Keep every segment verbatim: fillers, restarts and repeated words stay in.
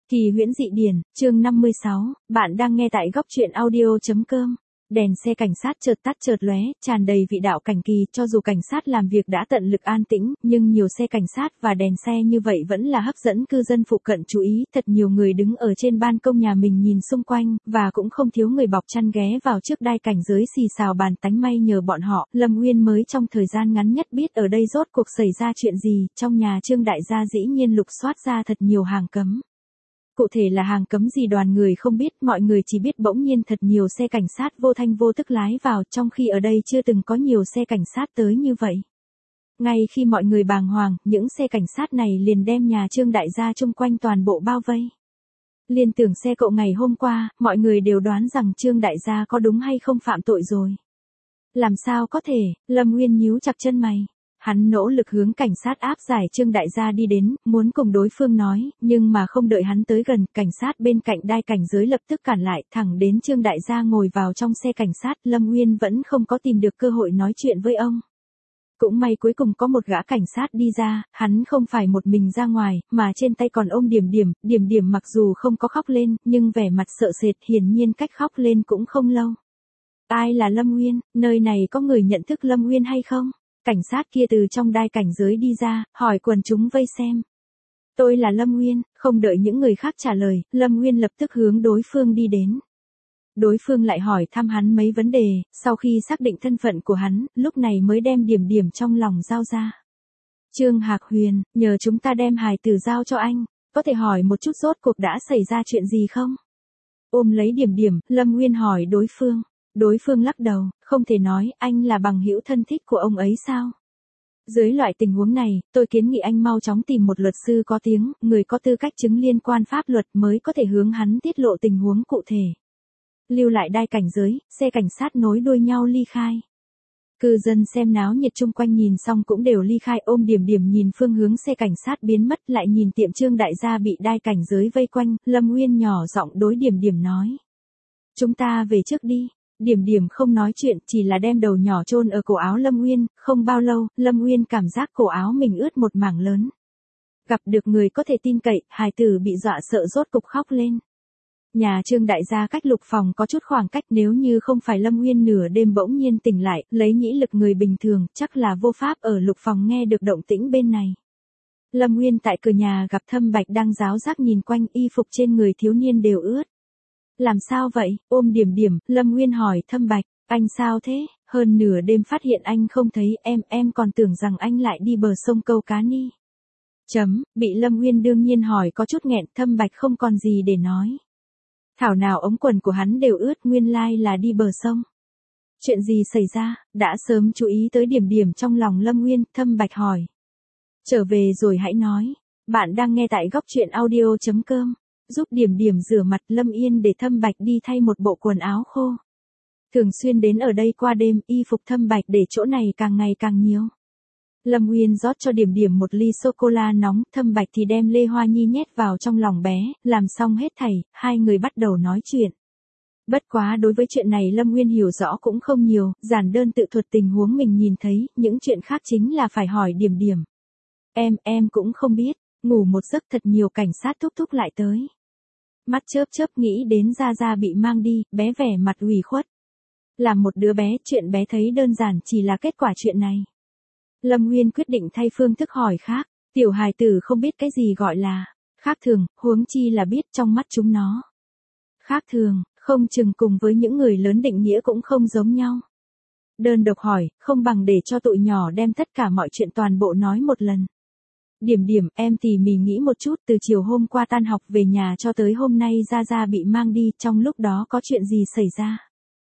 Kỳ huyễn dị điển, chương năm mươi sáu, bạn đang nghe tại góc truyện audio.com. Đèn xe cảnh sát chợt tắt chợt lóe, tràn đầy vị đạo cảnh kỳ, cho dù cảnh sát làm việc đã tận lực an tĩnh, nhưng nhiều xe cảnh sát và đèn xe như vậy vẫn là hấp dẫn cư dân phụ cận chú ý, thật nhiều người đứng ở trên ban công nhà mình nhìn xung quanh, và cũng không thiếu người bọc chăn ghé vào trước đai cảnh giới xì xào bàn tánh may nhờ bọn họ, Lâm Uyên mới trong thời gian ngắn nhất biết ở đây rốt cuộc xảy ra chuyện gì, trong nhà Trương đại gia dĩ nhiên lục soát ra thật nhiều hàng cấm. Cụ thể là hàng cấm gì đoàn người không biết, mọi người chỉ biết bỗng nhiên thật nhiều xe cảnh sát vô thanh vô tức lái vào, trong khi ở đây chưa từng có nhiều xe cảnh sát tới như vậy. Ngay khi mọi người bàng hoàng, những xe cảnh sát này liền đem nhà Trương đại gia chung quanh toàn bộ bao vây. Liên tưởng xe cộ ngày hôm qua, mọi người đều đoán rằng Trương đại gia có đúng hay không phạm tội rồi. Làm sao có thể, Lâm Uyên nhíu chặt chân mày. Hắn nỗ lực hướng cảnh sát áp giải Trương đại gia đi đến, muốn cùng đối phương nói, nhưng mà không đợi hắn tới gần, cảnh sát bên cạnh đai cảnh giới lập tức cản lại, thẳng đến Trương đại gia ngồi vào trong xe cảnh sát, Lâm Uyên vẫn không có tìm được cơ hội nói chuyện với ông. Cũng may cuối cùng có một gã cảnh sát đi ra, hắn không phải một mình ra ngoài, mà trên tay còn ôm Điểm Điểm, Điểm Điểm mặc dù không có khóc lên, nhưng vẻ mặt sợ sệt, hiển nhiên cách khóc lên cũng không lâu. Ai là Lâm Uyên, nơi này có người nhận thức Lâm Uyên hay không? Cảnh sát kia từ trong đai cảnh giới đi ra, hỏi quần chúng vây xem. Tôi là Lâm Uyên, không đợi những người khác trả lời, Lâm Uyên lập tức hướng đối phương đi đến. Đối phương lại hỏi thăm hắn mấy vấn đề, sau khi xác định thân phận của hắn, lúc này mới đem Điểm Điểm trong lòng giao ra. Trương Hạc Huyền, nhờ chúng ta đem hài tử giao cho anh, có thể hỏi một chút rốt cuộc đã xảy ra chuyện gì không? Ôm lấy Điểm Điểm, Lâm Uyên hỏi đối phương. Đối phương lắc đầu, không thể nói, anh là bằng hữu thân thích của ông ấy sao? Dưới loại tình huống này, tôi kiến nghị anh mau chóng tìm một luật sư có tiếng, người có tư cách chứng liên quan pháp luật mới có thể hướng hắn tiết lộ tình huống cụ thể. Lưu lại đai cảnh giới, xe cảnh sát nối đuôi nhau ly khai. Cư dân xem náo nhiệt chung quanh nhìn xong cũng đều ly khai, ôm Điểm Điểm nhìn phương hướng xe cảnh sát biến mất, lại nhìn tiệm Trương đại gia bị đai cảnh giới vây quanh, Lâm Uyên nhỏ giọng đối Điểm Điểm nói. Chúng ta về trước đi. Điểm Điểm không nói chuyện, chỉ là đem đầu nhỏ chôn ở cổ áo Lâm Uyên, không bao lâu, Lâm Uyên cảm giác cổ áo mình ướt một mảng lớn. Gặp được người có thể tin cậy, hài tử bị dọa sợ rốt cục khóc lên. Nhà Trương đại gia cách lục phòng có chút khoảng cách, nếu như không phải Lâm Uyên nửa đêm bỗng nhiên tỉnh lại, lấy nhĩ lực người bình thường, chắc là vô pháp ở lục phòng nghe được động tĩnh bên này. Lâm Uyên tại cửa nhà gặp Thâm Bạch đang ráo rác nhìn quanh, y phục trên người thiếu niên đều ướt. Làm sao vậy? Ôm Điểm Điểm, Lâm Uyên hỏi Thâm Bạch, anh sao thế? Hơn nửa đêm phát hiện anh không thấy, em, em còn tưởng rằng anh lại đi bờ sông câu cá ni. Chấm, bị Lâm Uyên đương nhiên hỏi có chút nghẹn, Thâm Bạch không còn gì để nói. Thảo nào ống quần của hắn đều ướt, nguyên lai là đi bờ sông. Chuyện gì xảy ra? Đã sớm chú ý tới Điểm Điểm trong lòng Lâm Uyên, Thâm Bạch hỏi. Trở về rồi hãy nói. Bạn đang nghe tại góc truyện audio.com. Giúp Điểm Điểm rửa mặt, Lâm Yên để Thâm Bạch đi thay một bộ quần áo khô. Thường xuyên đến ở đây qua đêm, y phục Thâm Bạch để chỗ này càng ngày càng nhiều. Lâm Uyên rót cho Điểm Điểm một ly sô-cô-la nóng, Thâm Bạch thì đem Lê Hoa Nhi nhét vào trong lòng bé, làm xong hết thảy, hai người bắt đầu nói chuyện. Bất quá đối với chuyện này Lâm Uyên hiểu rõ cũng không nhiều, giản đơn tự thuật tình huống mình nhìn thấy, những chuyện khác chính là phải hỏi Điểm Điểm. Em, em cũng không biết, ngủ một giấc thật nhiều cảnh sát thúc thúc lại tới. Mắt chớp chớp nghĩ đến Gia Gia bị mang đi, bé vẻ mặt ủy khuất. Làm một đứa bé, chuyện bé thấy đơn giản chỉ là kết quả chuyện này. Lâm Uyên quyết định thay phương thức hỏi khác, tiểu hài tử không biết cái gì gọi là khác thường, huống chi là biết trong mắt chúng nó. Khác thường, không chừng cùng với những người lớn định nghĩa cũng không giống nhau. Đơn độc hỏi, không bằng để cho tụi nhỏ đem tất cả mọi chuyện toàn bộ nói một lần. Điểm Điểm, em tỉ mỉ nghĩ một chút, từ chiều hôm qua tan học về nhà cho tới hôm nay Gia Gia bị mang đi, trong lúc đó có chuyện gì xảy ra?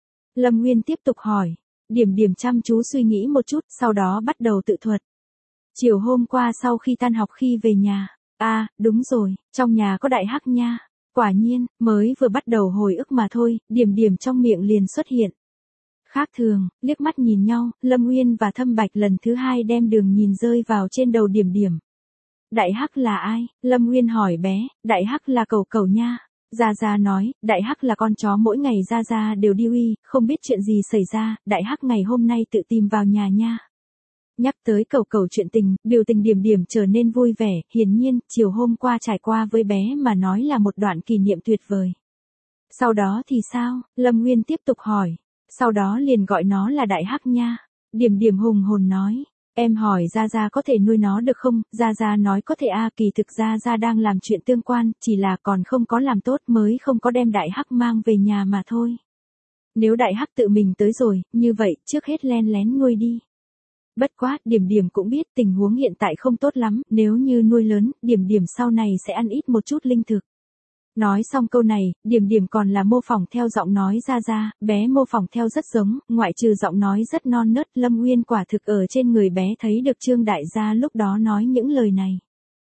Lâm Uyên tiếp tục hỏi. Điểm Điểm chăm chú suy nghĩ một chút, sau đó bắt đầu tự thuật. Chiều hôm qua sau khi tan học khi về nhà, à, đúng rồi, trong nhà có đại hắc nha. Quả nhiên, mới vừa bắt đầu hồi ức mà thôi, Điểm Điểm trong miệng liền xuất hiện. Khác thường, liếc mắt nhìn nhau, Lâm Uyên và Thâm Bạch lần thứ hai đem đường nhìn rơi vào trên đầu Điểm Điểm. Đại hắc là ai? Lâm Uyên hỏi bé, đại hắc là Cẩu Cẩu nha. Gia Gia nói, đại hắc là con chó mỗi ngày Gia Gia đều đi uy, không biết chuyện gì xảy ra, đại hắc ngày hôm nay tự tìm vào nhà nha. Nhắc tới cầu cầu chuyện tình, biểu tình Điểm Điểm trở nên vui vẻ, hiển nhiên, chiều hôm qua trải qua với bé mà nói là một đoạn kỷ niệm tuyệt vời. Sau đó thì sao? Lâm Nguyên tiếp tục hỏi. Sau đó liền gọi nó là Đại Hắc nha. Điểm Điểm hùng hồn nói. Em hỏi Gia Gia có thể nuôi nó được không? Gia Gia nói có thể a, kỳ thực Gia Gia đang làm chuyện tương quan, chỉ là còn không có làm tốt mới không có đem Đại Hắc mang về nhà mà thôi. Nếu Đại Hắc tự mình tới rồi, như vậy, trước hết len lén nuôi đi. Bất quá, Điểm Điểm cũng biết tình huống hiện tại không tốt lắm, nếu như nuôi lớn, Điểm Điểm sau này sẽ ăn ít một chút linh thực. Nói xong câu này, Điểm Điểm còn là mô phỏng theo giọng nói Gia Gia, bé mô phỏng theo rất giống, ngoại trừ giọng nói rất non nớt, Lâm Nguyên quả thực ở trên người bé thấy được Trương đại gia lúc đó nói những lời này.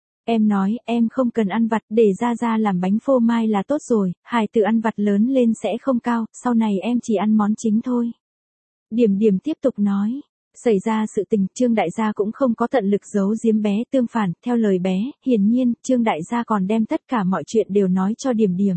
Em nói, em không cần ăn vặt, để Gia Gia làm bánh phô mai là tốt rồi, hài tử ăn vặt lớn lên sẽ không cao, sau này em chỉ ăn món chính thôi. Điểm Điểm tiếp tục nói. Xảy ra sự tình, Trương đại gia cũng không có tận lực giấu giếm bé, tương phản, theo lời bé, hiển nhiên, Trương đại gia còn đem tất cả mọi chuyện đều nói cho Điểm Điểm.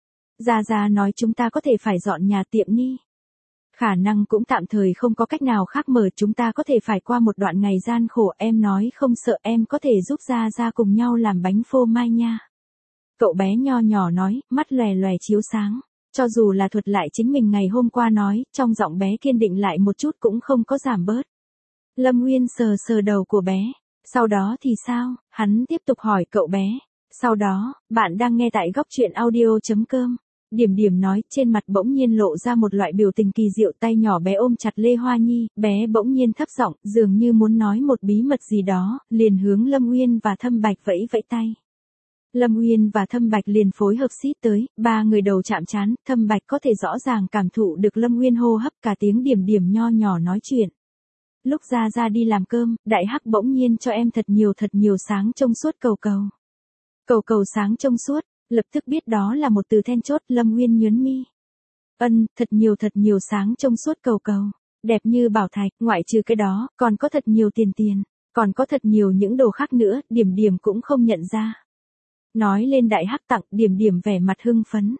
Gia Gia nói chúng ta có thể phải dọn nhà tiệm ni. Khả năng cũng tạm thời không có cách nào khác mở, chúng ta có thể phải qua một đoạn ngày gian khổ, em nói không sợ, em có thể giúp Gia Gia cùng nhau làm bánh phô mai nha. Cậu bé nho nhỏ nói, mắt lòe lòe chiếu sáng. Cho dù là thuật lại chính mình ngày hôm qua nói, trong giọng bé kiên định lại một chút cũng không có giảm bớt. Lâm Nguyên sờ sờ đầu của bé. Sau đó thì sao? Hắn tiếp tục hỏi cậu bé. Sau đó, bạn đang nghe tại góc truyện audio.com. Điểm Điểm nói, trên mặt bỗng nhiên lộ ra một loại biểu tình kỳ diệu, tay nhỏ bé ôm chặt Lê Hoa Nhi, bé bỗng nhiên thấp giọng, dường như muốn nói một bí mật gì đó, liền hướng Lâm Nguyên và Thâm Bạch vẫy vẫy tay. Lâm Nguyên và Thâm Bạch liền phối hợp xít tới, ba người đầu chạm trán, Thâm Bạch có thể rõ ràng cảm thụ được Lâm Nguyên hô hấp, cả tiếng Điểm Điểm nho nhỏ nói chuyện. Lúc Gia Gia đi làm cơm, Đại Hắc bỗng nhiên cho em thật nhiều thật nhiều sáng trong suốt cầu cầu. Cầu cầu sáng trong suốt, lập tức biết đó là một từ then chốt, Lâm Nguyên nhớn mi. Ân, thật nhiều thật nhiều sáng trong suốt cầu cầu, đẹp như bảo thạch, ngoại trừ cái đó, còn có thật nhiều tiền tiền, còn có thật nhiều những đồ khác nữa, Điểm Điểm cũng không nhận ra. Nói lên Đại Hắc tặng, Điểm Điểm vẻ mặt hưng phấn.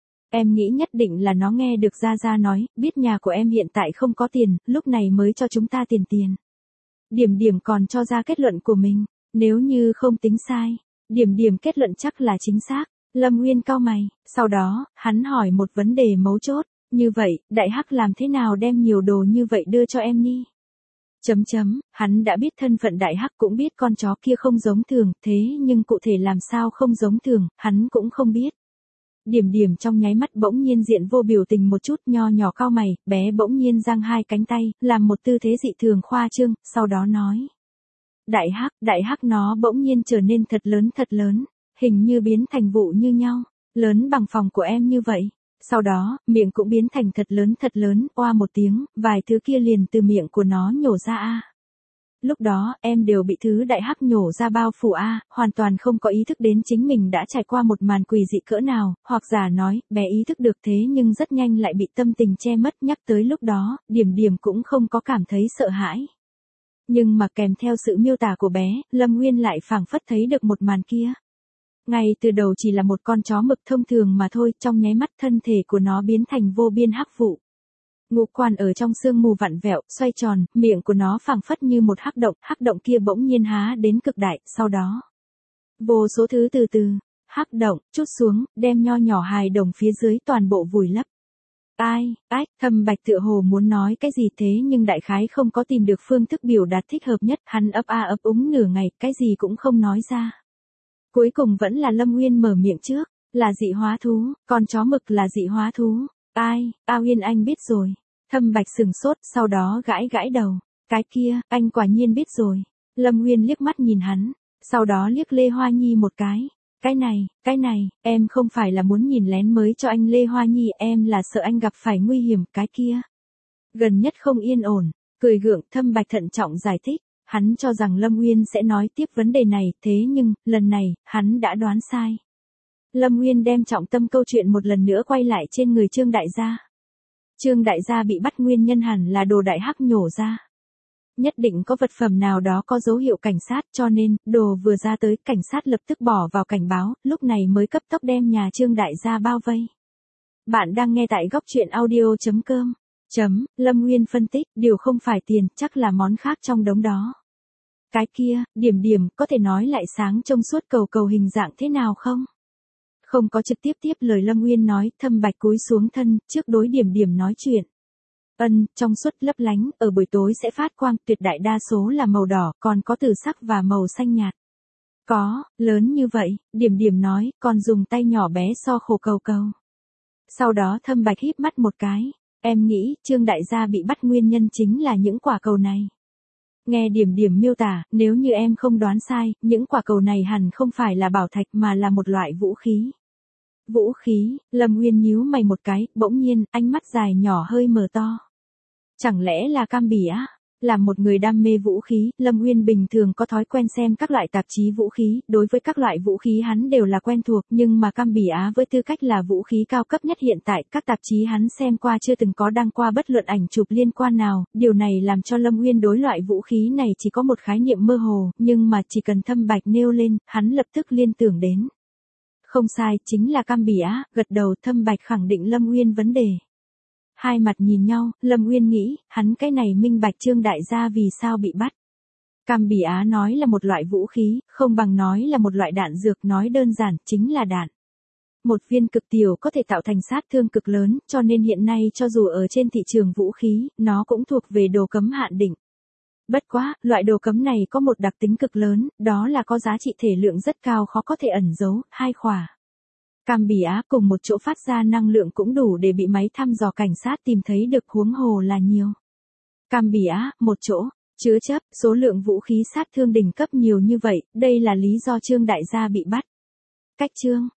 Em nghĩ nhất định là nó nghe được Gia Gia nói, biết nhà của em hiện tại không có tiền, lúc này mới cho chúng ta tiền tiền. Điểm Điểm còn cho ra kết luận của mình, nếu như không tính sai, Điểm Điểm kết luận chắc là chính xác. Lâm Nguyên cau mày, sau đó, hắn hỏi một vấn đề mấu chốt, như vậy, Đại Hắc làm thế nào đem nhiều đồ như vậy đưa cho em đi? Chấm chấm, hắn đã biết thân phận Đại Hắc, cũng biết con chó kia không giống thường, thế nhưng cụ thể làm sao không giống thường, hắn cũng không biết. Điểm Điểm trong nháy mắt bỗng nhiên diện vô biểu tình một chút, nho nhỏ cau mày, bé bỗng nhiên giang hai cánh tay, làm một tư thế dị thường khoa trương, sau đó nói. Đại Hắc, Đại Hắc nó bỗng nhiên trở nên thật lớn thật lớn, hình như biến thành vụ như nhau, lớn bằng phòng của em như vậy. Sau đó, miệng cũng biến thành thật lớn thật lớn, oa một tiếng, vài thứ kia liền từ miệng của nó nhổ ra a. Lúc đó, em đều bị thứ Đại Hắc nhổ ra bao phủ a, hoàn toàn không có ý thức đến chính mình đã trải qua một màn quỷ dị cỡ nào, hoặc giả nói, bé ý thức được thế nhưng rất nhanh lại bị tâm tình che mất, nhắc tới lúc đó, Điểm Điểm cũng không có cảm thấy sợ hãi. Nhưng mà kèm theo sự miêu tả của bé, Lâm Nguyên lại phảng phất thấy được một màn kia. Ngay từ đầu chỉ là một con chó mực thông thường mà thôi, trong nháy mắt thân thể của nó biến thành vô biên hắc vụ. Ngũ quan ở trong sương mù vặn vẹo, xoay tròn, miệng của nó phảng phất như một hắc động, hắc động kia bỗng nhiên há đến cực đại, sau đó. Vô số thứ từ từ, hắc động, chút xuống, đem nho nhỏ hài đồng phía dưới toàn bộ vùi lấp. Ai, ách, Thâm Bạch tựa hồ muốn nói cái gì thế nhưng đại khái không có tìm được phương thức biểu đạt thích hợp nhất, hắn ấp a ấp úng nửa ngày, cái gì cũng không nói ra. Cuối cùng vẫn là Lâm Nguyên mở miệng trước, là dị hóa thú, con chó mực là dị hóa thú. Ai, A Uyên anh biết rồi. Thâm Bạch sừng sốt, sau đó gãi gãi đầu. Cái kia, anh quả nhiên biết rồi. Lâm Nguyên liếc mắt nhìn hắn, sau đó liếc Lê Hoa Nhi một cái. Cái này, cái này, em không phải là muốn nhìn lén mới cho anh Lê Hoa Nhi, em là sợ anh gặp phải nguy hiểm, cái kia. Gần nhất không yên ổn, cười gượng, Thâm Bạch thận trọng giải thích. Hắn cho rằng Lâm Nguyên sẽ nói tiếp vấn đề này, thế nhưng, lần này, hắn đã đoán sai. Lâm Nguyên đem trọng tâm câu chuyện một lần nữa quay lại trên người Trương đại gia. Trương đại gia bị bắt nguyên nhân hẳn là đồ Đại Hắc nhổ ra. Nhất định có vật phẩm nào đó có dấu hiệu cảnh sát, cho nên, đồ vừa ra tới, cảnh sát lập tức bỏ vào cảnh báo, lúc này mới cấp tốc đem nhà Trương đại gia bao vây. Bạn đang nghe tại góc truyện audio chấm com. Chấm, Lâm Nguyên phân tích, điều không phải tiền, chắc là món khác trong đống đó. Cái kia, điểm điểm, có thể nói lại sáng trong suốt cầu cầu hình dạng thế nào không? Không có trực tiếp tiếp lời Lâm Nguyên nói, Thâm Bạch cúi xuống thân, trước đối điểm điểm nói chuyện. Ân, trong suốt lấp lánh, ở buổi tối sẽ phát quang, tuyệt đại đa số là màu đỏ, còn có tử sắc và màu xanh nhạt. Có, lớn như vậy, điểm điểm nói, còn dùng tay nhỏ bé so khổ cầu cầu. Sau đó Thâm Bạch híp mắt một cái, em nghĩ, Trương đại gia bị bắt nguyên nhân chính là những quả cầu này. Nghe điểm điểm miêu tả, nếu như em không đoán sai, những quả cầu này hẳn không phải là bảo thạch mà là một loại vũ khí. Vũ khí, Lâm Nguyên nhíu mày một cái, bỗng nhiên, ánh mắt dài nhỏ hơi mở to. Chẳng lẽ là cam bỉ á? Là một người đam mê vũ khí, Lâm Nguyên bình thường có thói quen xem các loại tạp chí vũ khí, đối với các loại vũ khí hắn đều là quen thuộc, nhưng mà cam bỉ á với tư cách là vũ khí cao cấp nhất hiện tại, các tạp chí hắn xem qua chưa từng có đăng qua bất luận ảnh chụp liên quan nào, điều này làm cho Lâm Nguyên đối loại vũ khí này chỉ có một khái niệm mơ hồ, nhưng mà chỉ cần Thâm Bạch nêu lên, hắn lập tức liên tưởng đến. Không sai, chính là cam bỉ á, gật đầu Thâm Bạch khẳng định Lâm Nguyên vấn đề. Hai mặt nhìn nhau, Lâm Nguyên nghĩ, hắn cái này minh bạch Trương đại gia vì sao bị bắt. Cam bỉ á nói là một loại vũ khí, không bằng nói là một loại đạn dược, nói đơn giản, chính là đạn. Một viên cực tiểu có thể tạo thành sát thương cực lớn, cho nên hiện nay cho dù ở trên thị trường vũ khí, nó cũng thuộc về đồ cấm hạn định. Bất quá, loại đồ cấm này có một đặc tính cực lớn, đó là có giá trị thể lượng rất cao khó có thể ẩn giấu, hai khỏa. Cam bỉ á cùng một chỗ phát ra năng lượng cũng đủ để bị máy thăm dò cảnh sát tìm thấy được, huống hồ là nhiều. Cam bỉ á, một chỗ, chứa chấp, số lượng vũ khí sát thương đỉnh cấp nhiều như vậy, đây là lý do Trương đại gia bị bắt. Cách Trương